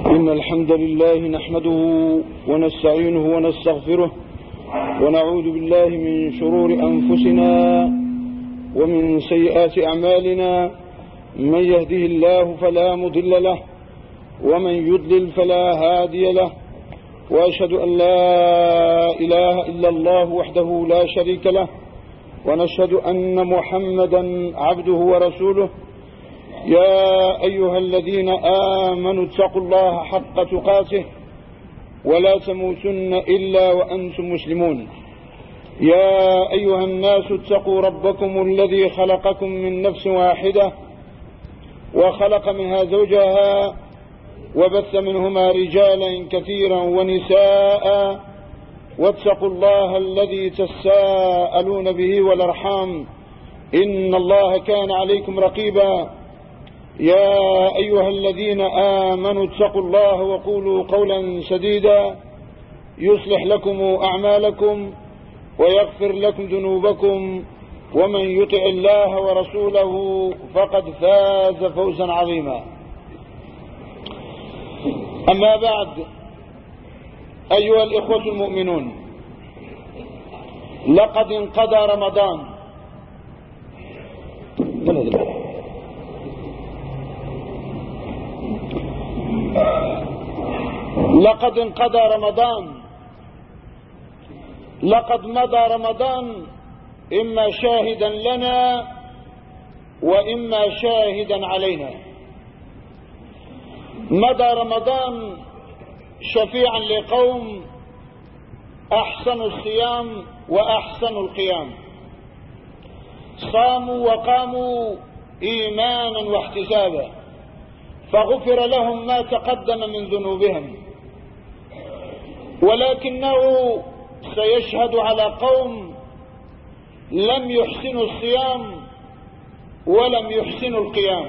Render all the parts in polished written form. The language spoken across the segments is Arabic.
إن الحمد لله نحمده ونستعينه ونستغفره ونعوذ بالله من شرور أنفسنا ومن سيئات أعمالنا. من يهده الله فلا مضل له ومن يضلل فلا هادي له، وأشهد أن لا إله إلا الله وحده لا شريك له، ونشهد أن محمدا عبده ورسوله. يا أيها الذين آمنوا اتقوا الله حق تقاته ولا تموتن إلا وأنتم مسلمون. يا أيها الناس اتقوا ربكم الذي خلقكم من نفس واحدة وخلق منها زوجها وبث منهما رجالا كثيرا ونساء، واتقوا الله الذي تساءلون به والأرحام إن الله كان عليكم رقيبا. يا أيها الذين آمنوا اتقوا الله وقولوا قولا سديدا يصلح لكم أعمالكم ويغفر لكم ذنوبكم، ومن يطع الله ورسوله فقد فاز فوزا عظيما. أما بعد، أيها الإخوة المؤمنون، لقد انقضى رمضان. لقد انقضى رمضان، لقد مضى رمضان، إما شاهدا لنا وإما شاهدا علينا. مضى رمضان شفيعا لقوم أحسنوا الصيام وأحسنوا القيام، صاموا وقاموا إيمانا واحتسابا، فغفر لهم ما تقدم من ذنوبهم. ولكنه سيشهد على قوم لم يحسنوا الصيام ولم يحسنوا القيام،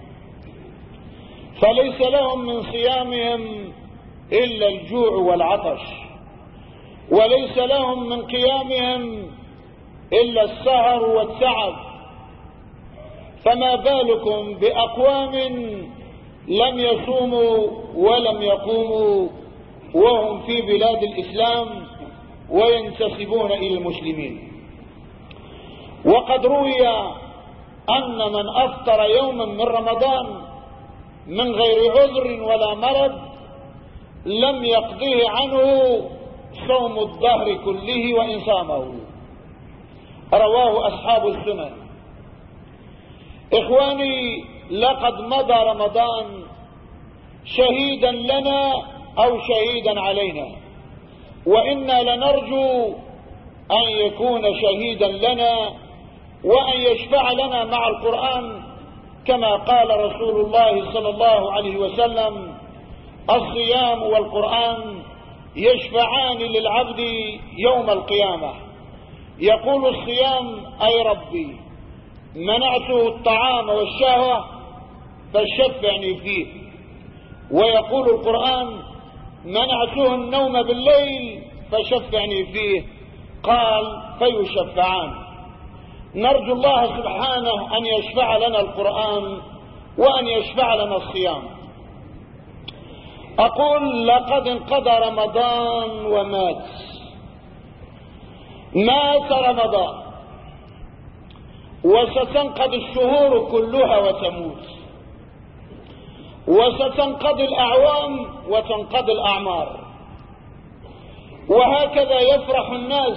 فليس لهم من صيامهم إلا الجوع والعطش، وليس لهم من قيامهم إلا السهر والتعب. فما بالكم بأقوام لم يصوموا ولم يقوموا وهم في بلاد الإسلام وينتسبون إلى المسلمين. وقد روي أن من أفطر يوما من رمضان من غير عذر ولا مرض لم يقضيه عنه صوم الدهر كله وإن صامه. رواه أصحاب السنن. إخواني، لقد مضى رمضان شهيدا لنا أو شهيدا علينا، وإنا لنرجو أن يكون شهيدا لنا وأن يشفع لنا مع القرآن، كما قال رسول الله صلى الله عليه وسلم: الصيام والقرآن يشفعان للعبد يوم القيامة. يقول الصيام: أي ربي، منعته الطعام والشهوة فشفعني فيه. ويقول القرآن: منعته النوم بالليل فشفعني فيه. قال: فيشفعان. نرجو الله سبحانه أن يشفع لنا القرآن وأن يشفع لنا الصيام. أقول: لقد انقضى رمضان ومات. مات رمضان، وستنقضي الشهور كلها وتموت، وستنقضي الأعوام وتنقضي الأعمار. وهكذا يفرح الناس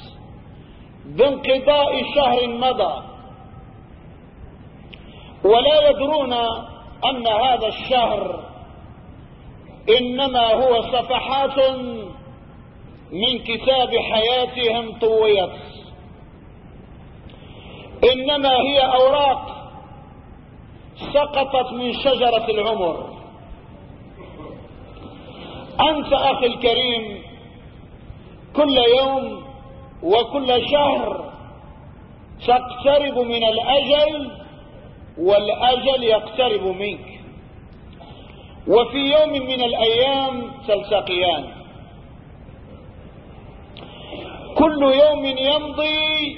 بانقضاء شهر مضى، ولا يدرون أن هذا الشهر إنما هو صفحات من كتاب حياتهم طويت، إنما هي أوراق سقطت من شجرة العمر. أنت أخي الكريم، كل يوم وكل شهر تقترب من الأجل، والأجل يقترب منك، وفي يوم من الأيام تلتقيان. كل يوم يمضي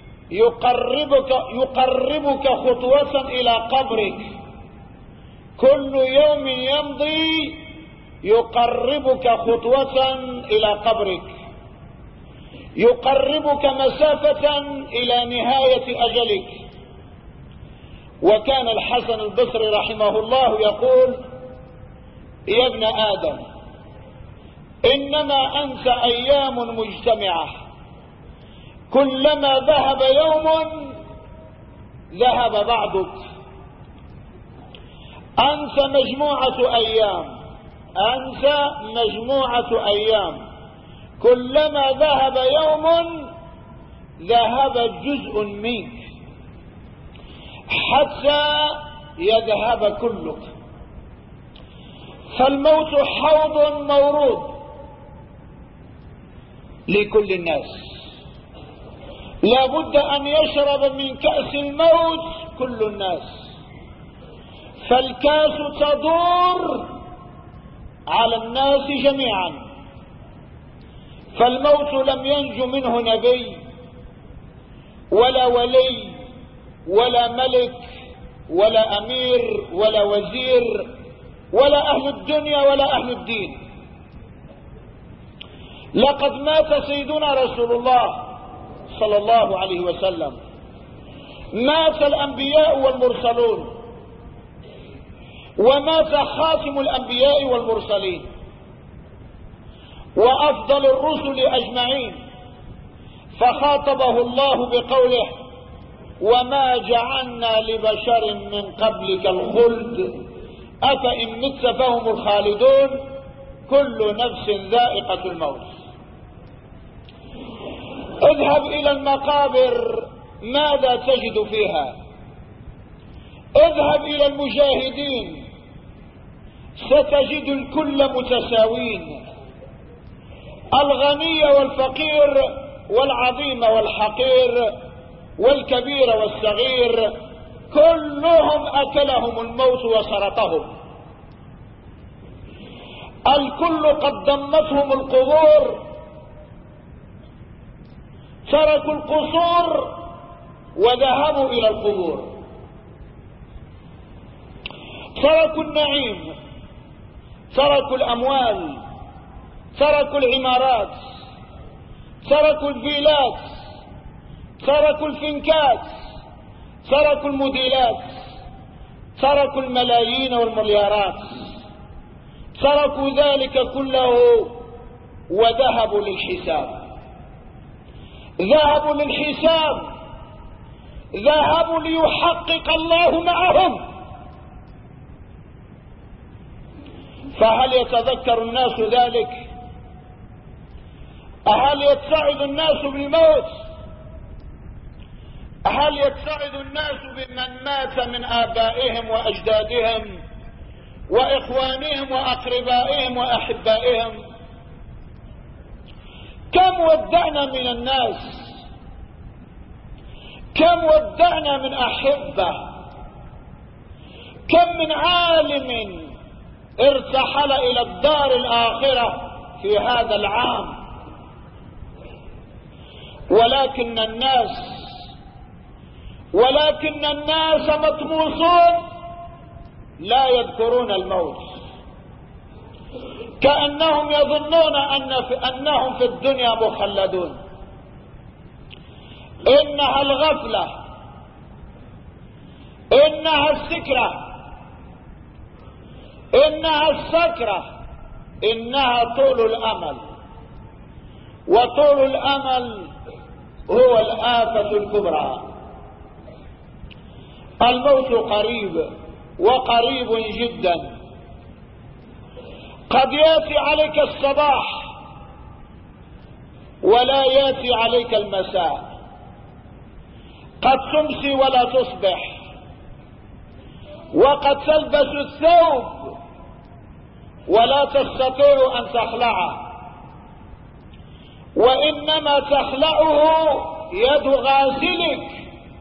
يقربك خطوة إلى قبرك. كل يوم يمضي يقربك خطوة إلى قبرك، يقربك مسافة إلى نهاية أجلك. وكان الحسن البصري رحمه الله يقول: يا ابن آدم، إنما أنت أيام مجتمعة، كلما ذهب يوم ذهب بعضك. أنت مجموعة أيام، أنت مجموعة أيام، كلما ذهب يوم ذهب جزء منك حتى يذهب كلك. فالموت حوض مورود لكل الناس، لا بد أن يشرب من كأس الموت كل الناس، فالكاس تدور على الناس جميعا. فالموت لم ينج منه نبي ولا ولي ولا ملك ولا أمير ولا وزير ولا أهل الدنيا ولا أهل الدين. لقد مات سيدنا رسول الله صلى الله عليه وسلم، مات الأنبياء والمرسلون، ومات خاتم الأنبياء والمرسلين وأفضل الرسل أجمعين، فخاطبه الله بقوله: وما جعلنا لبشر من قبلك الخلد أفإن مت فهم الخالدون كل نفس ذائقة الموت. اذهب إلى المقابر ماذا تجد فيها؟ اذهب إلى المجاهدين ستجد الكل متساوين، الغني والفقير والعظيم والحقير والكبير والصغير كلهم أكلهم الموت وسرطهم. الكل قد ضمتهم القبور، تركوا القصور وذهبوا إلى القبور، تركوا النعيم، تركوا الأموال، تركوا العمارات، تركوا الفيلات، تركوا الفنكات، تركوا الموديلات، تركوا الملايين والمليارات، تركوا ذلك كله وذهبوا للحساب. ذهبوا للحساب، ذهبوا ليحقق الله معهم. فهل يتذكر الناس ذلك؟ هل يتسعد الناس بالموت؟ هل يتسعد الناس بمن مات من آبائهم وأجدادهم وإخوانهم وأقربائهم وأحبائهم؟ كم ودعنا من الناس، كم ودعنا من أحبة، كم من عالم ارتحل إلى الدار الآخرة في هذا العام. ولكن الناس مطموسون لا يذكرون الموت، كأنهم يظنون أنهم في الدنيا مخلدون. إنها الغفلة، إنها السكرة، إنها السكرة، إنها طول الأمل، وطول الأمل هو الآفة الكبرى. الموت قريب وقريب جدا، قد ياتي عليك الصباح ولا ياتي عليك المساء، قد تمسي ولا تصبح، وقد تلبس الثوب ولا تستطيع أن تخلعه، وإنما تخلعه يد غاسلك.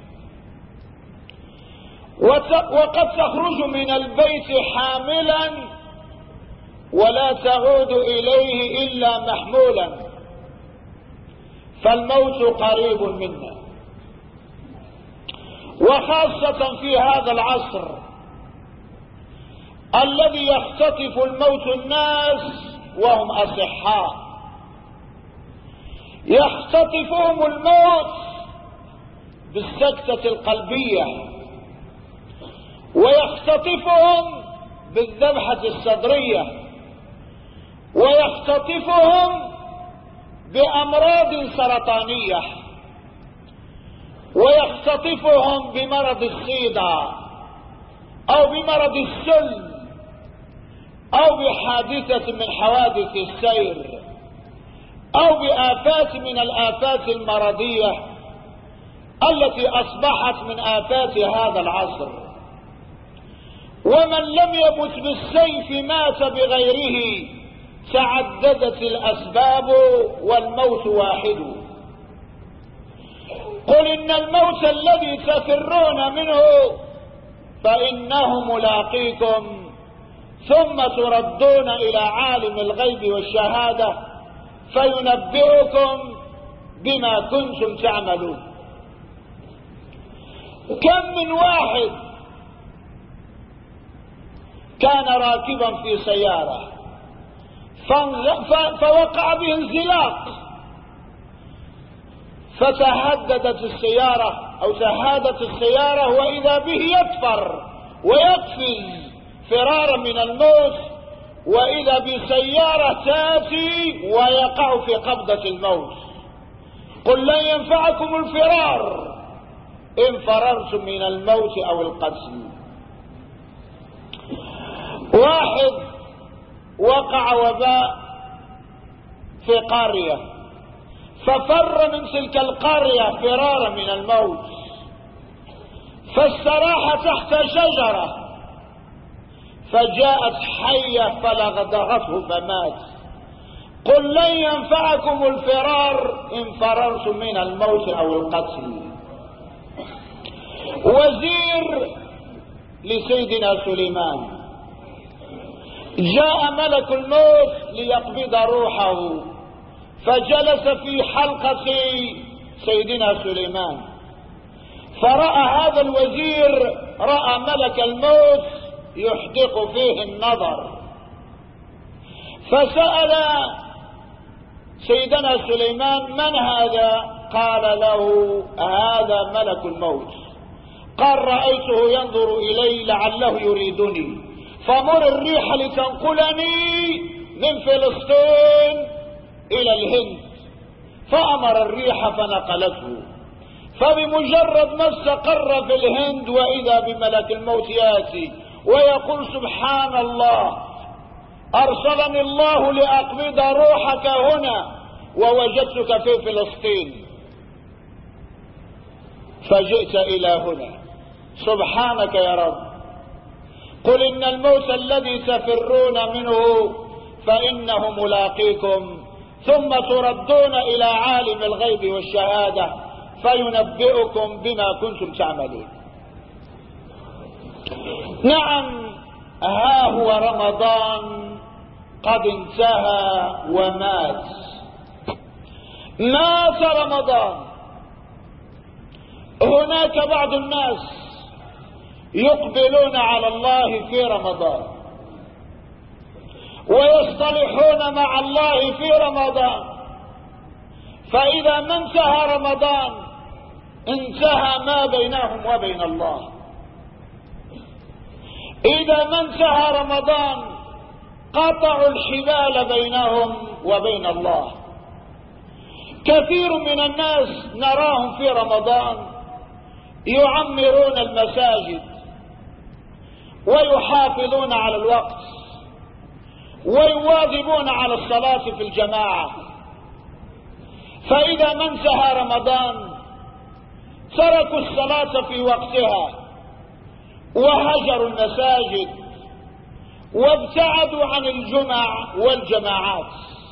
وقد تخرج من البيت حاملا ولا تعود إليه إلا محمولا. فالموت قريب منا، وخاصة في هذا العصر الذي يختطف الموت الناس وهم أصحاء، يختطفهم الموت بالسكتة القلبية، ويختطفهم بالذبحة الصدرية، ويختطفهم بأمراض سرطانية، ويختطفهم بمرض الصيدا أو بمرض السل أو بحادثة من حوادث السير أو بآفات من الآفات المرضية التي أصبحت من آفات هذا العصر. ومن لم يمت بالسيف مات بغيره، تعددت الأسباب والموت واحد. قل إن الموت الذي تفرون منه فإنه ملاقيكم، ثم تردون إلى عالم الغيب والشهادة فينبئكم بما كنتم تعملون. كم من واحد كان راكبا في سيارة فوقع به انزلاق، فتهددت السيارة أو تهادت السيارة، وإذا به يكفر ويقفز فرارا من الموت، وإذا بسيارة تأتي ويقع في قبضة الموت. قل لن ينفعكم الفرار إن فررتم من الموت أو القتل. واحد وقع وباء في قرية، ففر من تلك القرية فرارا من الموت، فاستراح تحت شجرة، فجاءت حية فلغدغته فمات. قل لن ينفعكم الفرار إن فررتم من الموت أو القتل. وزير لسيدنا سليمان، جاء ملك الموت ليقبض روحه، فجلس في حلقة سيدنا سليمان، فرأى هذا الوزير، رأى ملك الموت يحدق فيه النظر، فسأل سيدنا سليمان من هذا؟ قال له هذا ملك الموت. قال رأيته ينظر إلي لعله يريدني، فمر الريح لتنقلني من فلسطين إلى الهند. فأمر الريح فنقلته، فبمجرد ما استقر في الهند وإذا بملك الموت يأتي ويقول سبحان الله، أرسلني الله لأقبض روحك هنا ووجدتك في فلسطين فجئت إلى هنا، سبحانك يا رب. قل إن الموت الذي تفرون منه فإنه ملاقيكم، ثم تردون إلى عالم الغيب والشهادة فينبئكم بما كنتم تعملون. نعم، ها هو رمضان قد انتهى ومات. مات رمضان. هناك بعض الناس يقبلون على الله في رمضان ويصطلحون مع الله في رمضان، فإذا ما انتهى رمضان انتهى ما بينهم وبين الله. إذا ما انتهى رمضان قطعوا الحبال بينهم وبين الله. كثير من الناس نراهم في رمضان يعمرون المساجد ويحافظون على الوقت ويواظبون على الصلاة في الجماعة، فإذا ما انتهى رمضان تركوا الصلاة في وقتها وهجروا المساجد وابتعدوا عن الجمع والجماعات.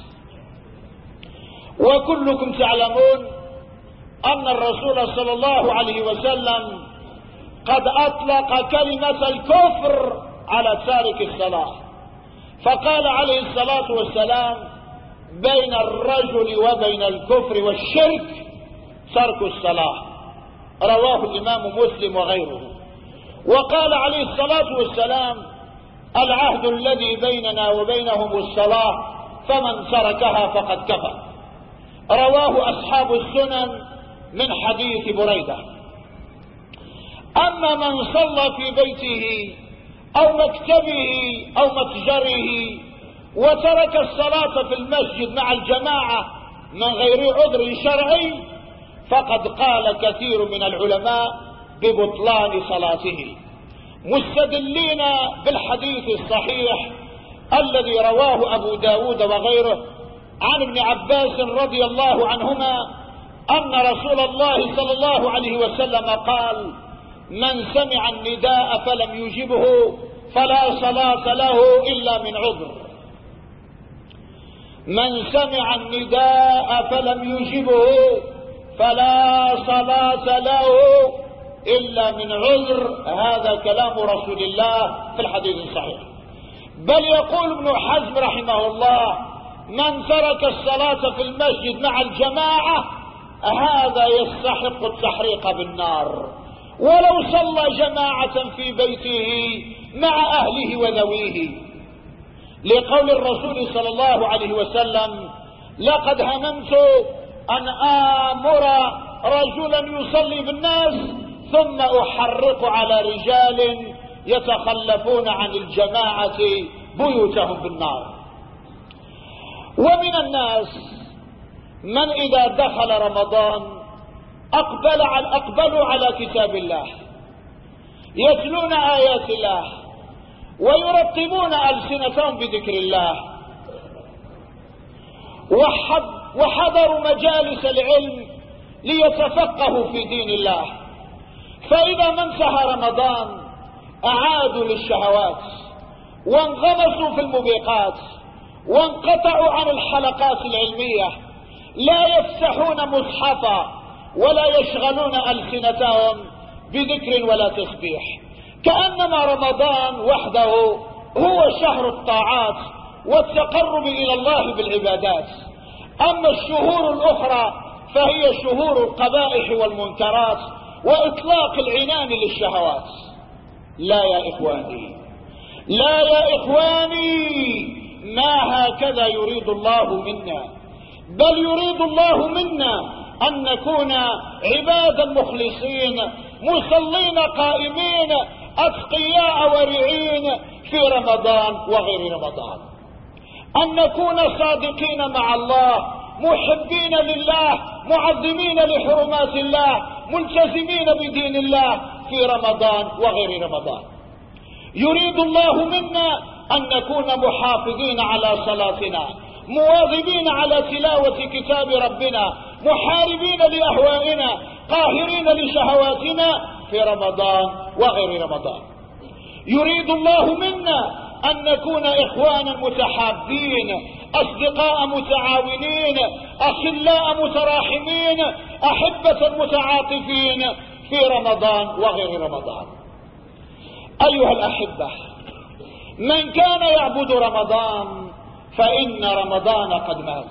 وكلكم تعلمون أن الرسول صلى الله عليه وسلم قد أطلق كلمة الكفر على تارك الصلاة، فقال عليه الصلاة والسلام بين الرجل وبين الكفر والشرك ترك الصلاة، رواه الإمام مسلم وغيره. وقال عليه الصلاة والسلام العهد الذي بيننا وبينهم الصلاة فمن تركها فقد كفر. رواه أصحاب السنن من حديث بريدة. أما من صلى في بيته أو مكتبه أو متجره وترك الصلاة في المسجد مع الجماعة من غير عذر شرعي فقد قال كثير من العلماء ببطلان صلاته، مستدلين بالحديث الصحيح الذي رواه أبو داود وغيره عن ابن عباس رضي الله عنهما أن رسول الله صلى الله عليه وسلم قال: من سمع النداء فلم يجبه فلا صلاة له إلا من عذر. من سمع النداء فلم يجبه فلا صلاة له إلا من عذر. هذا كلام رسول الله في الحديث الصحيح. بل يقول ابن حزم رحمه الله: من ترك الصلاة في المسجد مع الجماعة هذا يستحق التحريق بالنار، ولو صلى جماعة في بيته مع أهله وذويه، لقول الرسول صلى الله عليه وسلم: لقد هممت أن آمر رجلا يصلي بالناس ثم أحرق على رجال يتخلفون عن الجماعة بيوتهم بالنار. ومن الناس من إذا دخل رمضان أقبلوا على كتاب الله، يتلون آيات الله ويرطبون ألسنتهم بذكر الله، وحضروا مجالس العلم ليتفقهوا في دين الله. فإذا ما انتهى رمضان أعادوا للشهوات وانغمسوا في الموبقات وانقطعوا عن الحلقات العلمية، لا يفتحون مصحفا ولا يشغلون ألسنتهم بذكر ولا تسبيح، كأنما رمضان وحده هو شهر الطاعات والتقرب إلى الله بالعبادات. أما الشهور الأخرى فهي شهور القبائح والمنكرات وإطلاق العنان للشهوات. لا يا إخواني، لا يا إخواني، ما هكذا يريد الله منا، بل يريد الله منا أن نكون عبادا مخلصين مصلين قائمين أتقياء ورعين في رمضان وغير رمضان، أن نكون صادقين مع الله، محبين لله، معظمين لحرمات الله، ملتزمين بدين الله في رمضان وغير رمضان. يريد الله منا أن نكون محافظين على صلاتنا، مواظبين على تلاوة كتاب ربنا، محاربين لأهوائنا، قاهرين لشهواتنا في رمضان وغير رمضان. يريد الله منا أن نكون إخوانا متحابين، أصدقاء متعاونين، أخلاء متراحمين، أحبة متعاطفين في رمضان وغير رمضان. أيها الأحبة، من كان يعبد رمضان فإن رمضان قد مات،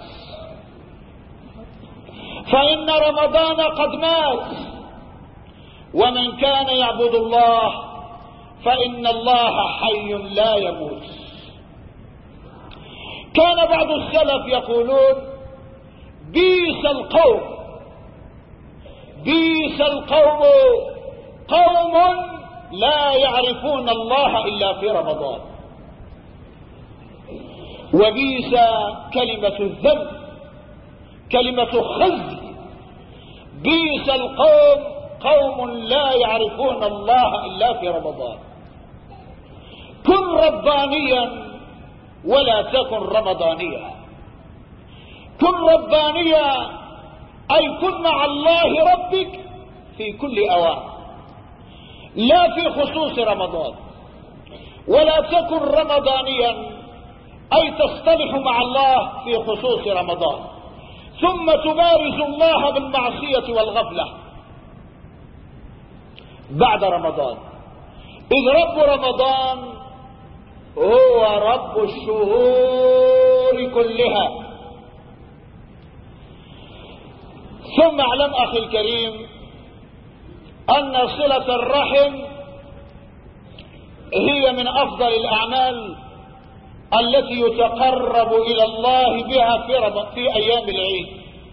فإن رمضان قد مات. ومن كان يعبد الله فإن الله حي لا يموت. كان بعض السلف يقولون: بئس القوم، بئس القوم قوم لا يعرفون الله إلا في رمضان. وبئس كلمة الذم، كلمة خزي. بئس القوم قوم لا يعرفون الله إلا في رمضان. كن ربانيا ولا تكن رمضانيا. كن ربانيا أي كن مع الله ربك في كل أوان، لا في خصوص رمضان. ولا تكن رمضانيا أي تصطلح مع الله في خصوص رمضان ثم تبارز الله بالمعصية والغفلة بعد رمضان، إذ رب رمضان هو رب الشهور كلها. ثم اعلم أخي الكريم أن صلة الرحم هي من أفضل الأعمال التي يتقرب إلى الله بها في أيام العيد،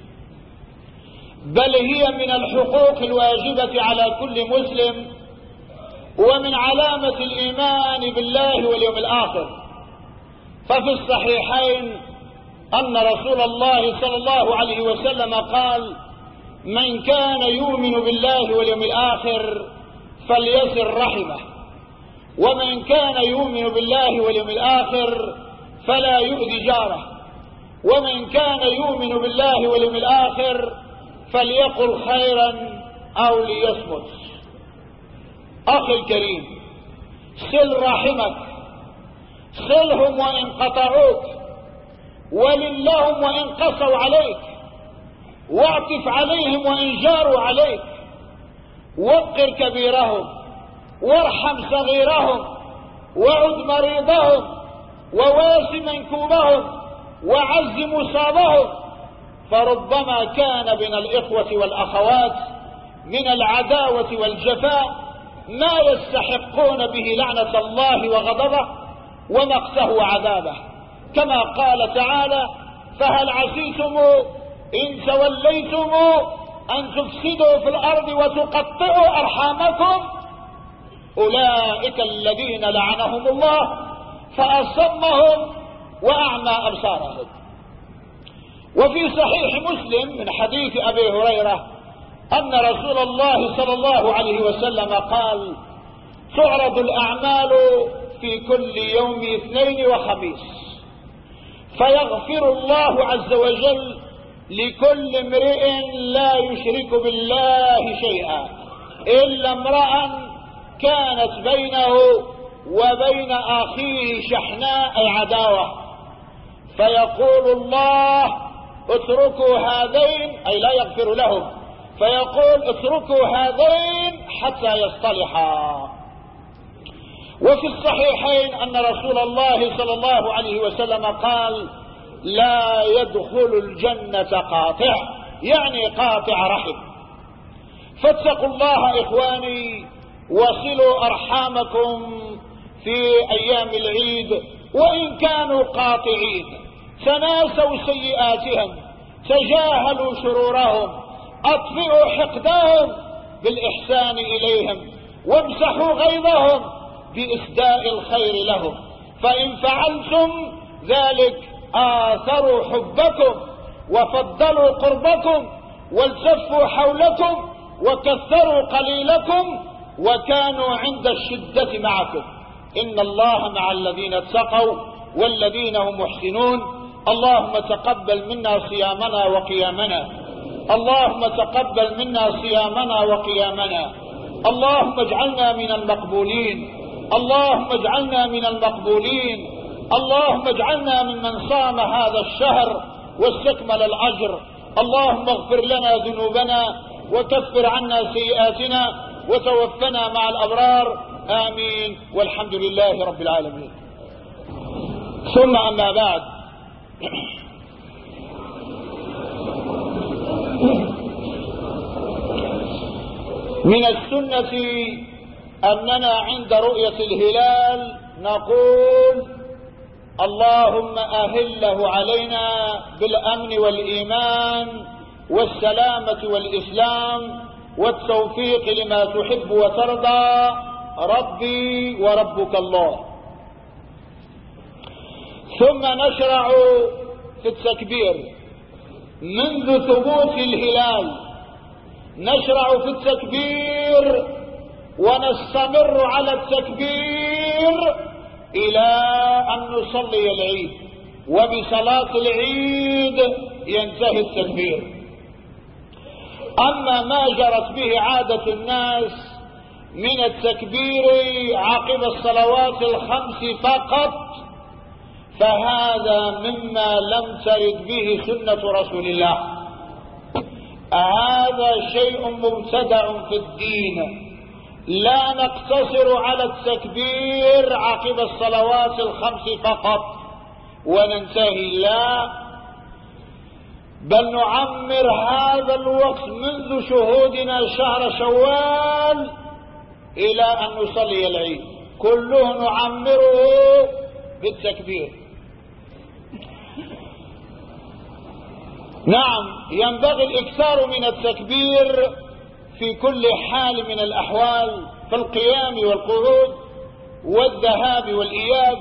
بل هي من الحقوق الواجبة على كل مسلم، ومن علامة الإيمان بالله واليوم الآخر. ففي الصحيحين أن رسول الله صلى الله عليه وسلم قال: من كان يؤمن بالله واليوم الآخر فليصل رحمه، ومن كان يؤمن بالله واليوم الآخر فلا يؤذي جاره، ومن كان يؤمن بالله واليوم الآخر فليقل خيرا أو ليصمت. أخي الكريم، صل رحمك، صلهم وإن قطعوك، وللهم وإن قسوا عليك، واعطف عليهم وإن جاروا عليك، وقر كبيرهم، وارحم صغيرهم، وعد مريضهم، وواس منكوبهم، وعز مصابهم. فربما كان بين الإخوة والأخوات من العداوة والجفاء ما يستحقون به لعنة الله وغضبه ومقته وعذابه، كما قال تعالى: فهل عسيتم إن توليتم أن تفسدوا في الأرض وتقطعوا أرحامكم؟ أولئك الذين لعنهم الله فأصمهم وأعمى أبصارهم. وفي صحيح مسلم من حديث أبي هريرة أن رسول الله صلى الله عليه وسلم قال: تعرض الأعمال في كل يوم اثنين وخميس، فيغفر الله عز وجل لكل امرئ لا يشرك بالله شيئا إلا امرأ كانت بينه وبين أخيه شحناء عداوة، فيقول الله: اتركوا هذين، أي لا يغفر لهم، فيقول: اتركوا هذين حتى يصطلحا. وفي الصحيحين أن رسول الله صلى الله عليه وسلم قال: لا يدخل الجنة قاطع، يعني قاطع رحم. فاتقوا الله إخواني، وصلوا أرحامكم في أيام العيد وإن كانوا قاطعين. تناسوا سيئاتهم، تجاهلوا شرورهم، أطفئوا حقدهم بالإحسان إليهم، وامسحوا غيظهم بإسداء الخير لهم. فإن فعلتم ذلك آثروا حبكم وفضلوا قربكم والتفوا حولكم وكثروا قليلكم وكانوا عند الشدة معكم. إن الله مع الذين اتقوا والذين هم محسنون. اللهم تقبل منا صيامنا وقيامنا، اللهم تقبل منا صيامنا وقيامنا، اللهم اجعلنا من المقبولين، اللهم اجعلنا من المقبولين، اللهم اجعلنا ممن صام هذا الشهر واستكمل الأجر. اللهم اغفر لنا ذنوبنا وكفر عنا سيئاتنا وتوفنا مع الأبرار، آمين، والحمد لله رب العالمين. ثم أما بعد، من السنة أننا عند رؤية الهلال نقول: اللهم أهله علينا بالأمن والإيمان والسلامة والإسلام والتوفيق لما تحب وترضى، ربي وربك الله. ثم نشرع في التكبير منذ ثبوت الهلال، نشرع في التكبير ونستمر على التكبير إلى أن نصلي العيد، وبصلاة العيد ينتهي التكبير. أما ما جرت به عادة الناس من التكبير عقب الصلوات الخمس فقط، فهذا مما لم ترد به سنة رسول الله. هذا شيء مبتدع في الدين، لا نقتصر على التكبير عقب الصلوات الخمس فقط وننتهي، لا، بل نعمر هذا الوقت منذ شهودنا شهر شوال إلى أن نصلي العيد. كله نعمره بالتكبير. نعم، ينبغي الإكثار من التكبير في كل حال من الأحوال، في القيام والقعود والذهاب والإياب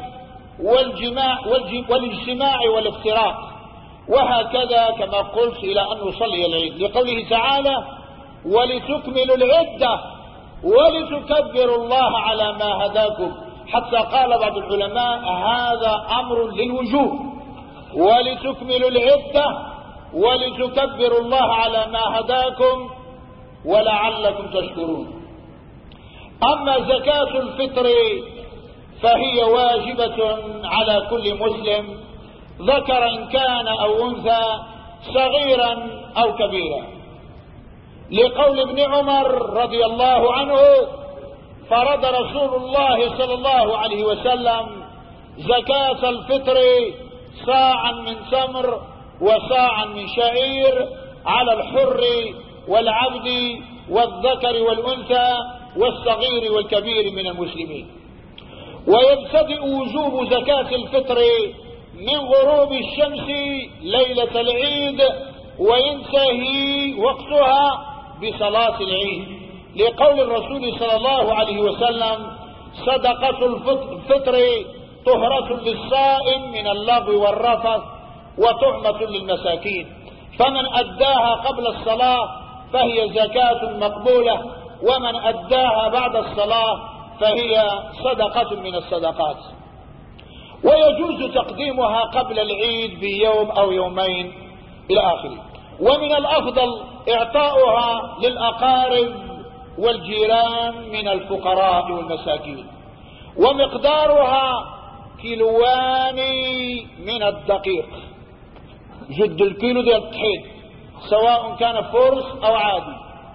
والاجتماع والافتراق، وهكذا كما قلت إلى أن نصلي العيد، لقوله تعالى: ولتكملوا العدة ولتكبروا الله على ما هداكم، حتى قال بعض العلماء هذا أمر للوجوب، ولتكملوا العدة ولتكبروا الله على ما هداكم ولعلكم تشكرون. أما زكاة الفطر فهي واجبة على كل مسلم، ذكر إن كان أو أنثى، صغيرا أو كبيرا، لقول ابن عمر رضي الله عنه: فرض رسول الله صلى الله عليه وسلم زكاة الفطر صاعا من تمر وصاعا من شعير على الحر والعبد والذكر والأنثى والصغير والكبير من المسلمين. ويبتدئ وجوب زكاة الفطر من غروب الشمس ليلة العيد، وينتهي وقتها بصلاة العيد، لقول الرسول صلى الله عليه وسلم: صدقة الفطر طهرة للصائم من اللغو والرفث وطعمة للمساكين، فمن أداها قبل الصلاة فهي زكاة مقبولة، ومن أداها بعد الصلاة فهي صدقة من الصدقات. ويجوز تقديمها قبل العيد بيوم أو يومين إلى آخره. ومن الأفضل إعطاؤها للأقارب والجيران من الفقراء والمساكين. ومقدارها كيلوان من الدقيق، جد الكيلو ديال الطحين، سواء كان فرس أو عادي،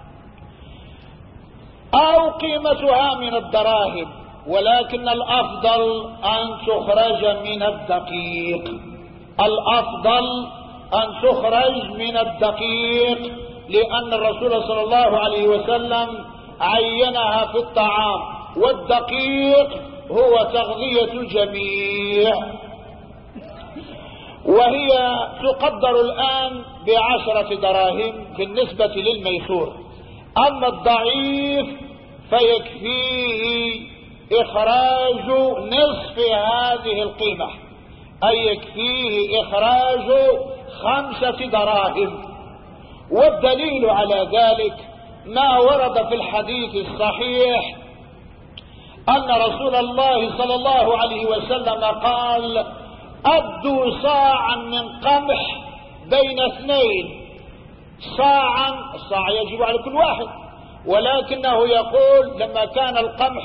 أو قيمتها من الدراهم، ولكن الأفضل أن تخرج من الدقيق، الأفضل أن تخرج من الدقيق، لأن الرسول صلى الله عليه وسلم عينها في الطعام، والدقيق هو تغذية الجميع. وهي تقدر الآن ب10 دراهم بالنسبة للميسور. أما الضعيف فيكفيه إخراج نصف هذه القيمة، أي يكفيه إخراج 5 دراهم. والدليل على ذلك ما ورد في الحديث الصحيح أن رسول الله صلى الله عليه وسلم قال: أدوا صاعا من قمح بين 2. الصاع يجب على كل واحد، ولكنه يقول لما كان القمح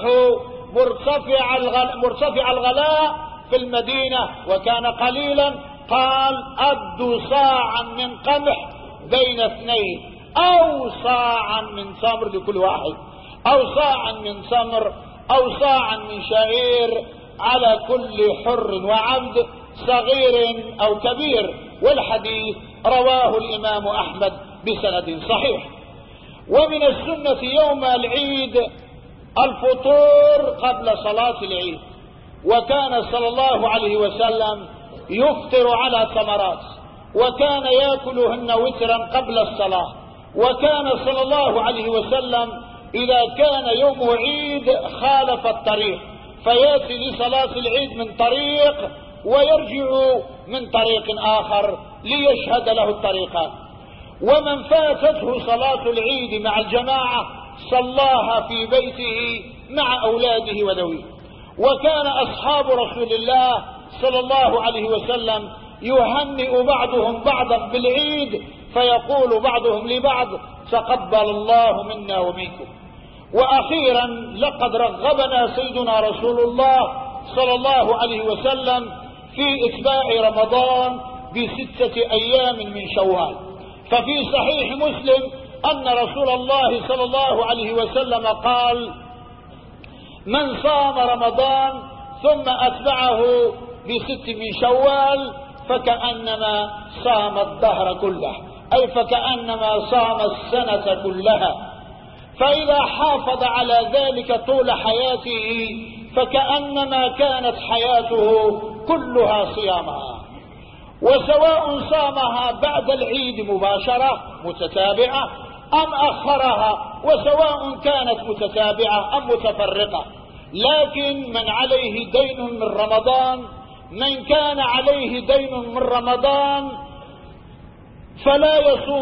مرتفع الغلاء في المدينة وكان قليلا، قال: أدوا صاعا من قمح بين 2، أو صاعا من تمر لكل واحد، أو صاعا من تمر، أو صاعا من شعير على كل حر وعبد صغير أو كبير. والحديث رواه الإمام أحمد بسند صحيح. ومن السنة يوم العيد الفطور قبل صلاة العيد، وكان صلى الله عليه وسلم يفطر على تمرات، وكان يأكلهن وترا قبل الصلاة. وكان صلى الله عليه وسلم إذا كان يوم عيد خالف الطريق، فيأتي لصلاة العيد من طريق ويرجع من طريق آخر ليشهد له الطريقان. ومن فاتته صلاة العيد مع الجماعة صلاها في بيته مع أولاده وذويه. وكان أصحاب رسول الله صلى الله عليه وسلم يهنئ بعضهم بعضا بالعيد، فيقول بعضهم لبعض: تقبل الله منا ومنكم. وأخيرا لقد رغبنا سيدنا رسول الله صلى الله عليه وسلم في إتباع رمضان ب6 أيام من شوال. ففي صحيح مسلم أن رسول الله صلى الله عليه وسلم قال: من صام رمضان ثم أتبعه ب6 من شوال فكأنما صام الدهر كله، أي فكأنما صام السنة كلها. فإذا حافظ على ذلك طول حياته فكأنما كانت حياته كلها صيامها، وسواء صامها بعد العيد مباشرة متتابعة أم أخرها، وسواء كانت متتابعة أم متفرقة. لكن من عليه دين من رمضان، من كان عليه دين من رمضان فلا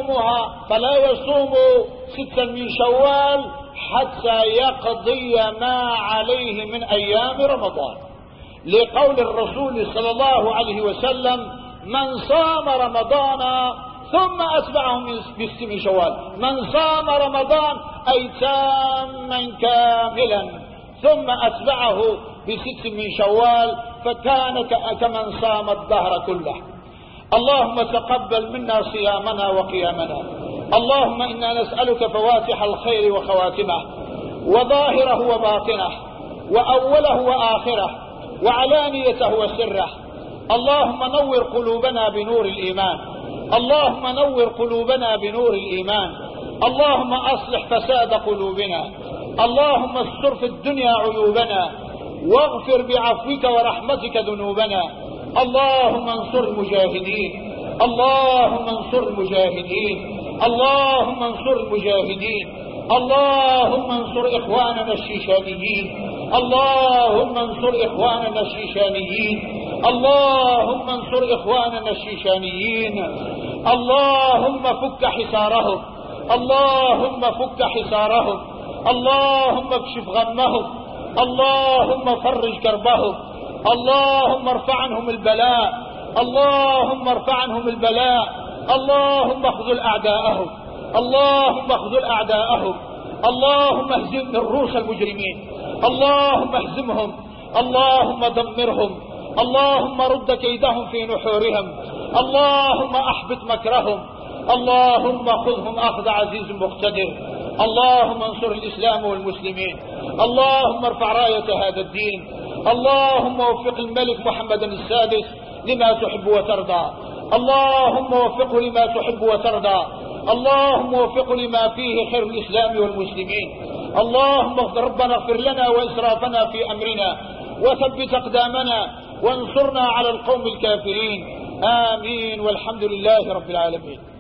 يصوم 6 من شوال حتى يقضي ما عليه من أيام رمضان، لقول الرسول صلى الله عليه وسلم: من صام رمضان ثم أتبعه ب6 من شوال. من صام رمضان أي تاما كاملا ثم أتبعه ب6 من شوال فكان كمن صام الدهر كله. اللهم تقبل منا صيامنا وقيامنا. اللهم إنا نسألك فواتح الخير وخواتمه، وظاهره وباطنه، وأوله وآخره، وعلانيته وسره. اللهم نور قلوبنا بنور الإيمان، اللهم نور قلوبنا بنور الإيمان. اللهم أصلح فساد قلوبنا، اللهم استر في الدنيا عيوبنا، واغفر بعفوك ورحمتك ذنوبنا. اللهم انصر المجاهدين، اللهم انصر المجاهدين، اللهم انصر المجاهدين، اللهم انصر إخواننا الشيشانيين، اللهم انصر إخواننا الشيشانيين، اللهم انصر إخواننا الشيشانيين. اللهم فك حصارهم، اللهم فك حصارهم، اللهم اكشف غمهم، اللهم فرج كربهم، اللهم ارفع عنهم البلاء، اللهم ارفع عنهم البلاء. اللهم اخذل أعداءهم، اللهم اخذل أعداءهم، اللهم اهزم رؤوس المجرمين، اللهم اهزمهم، اللهم دمرهم، اللهم رد كيدهم في نحورهم، اللهم احبط مكرهم، اللهم خذهم اخذ عزيز مقتدر. اللهم انصر الإسلام والمسلمين، اللهم ارفع راية هذا الدين، اللهم وفق الملك محمد السادس لما تحب وترضى، اللهم وفقه لما تحب وترضى، اللهم وفقه لما فيه خير الإسلام والمسلمين. اللهم ربنا اغفر لنا وإسرافنا في أمرنا، وثبت أقدامنا، وانصرنا على القوم الكافرين. آمين، والحمد لله رب العالمين.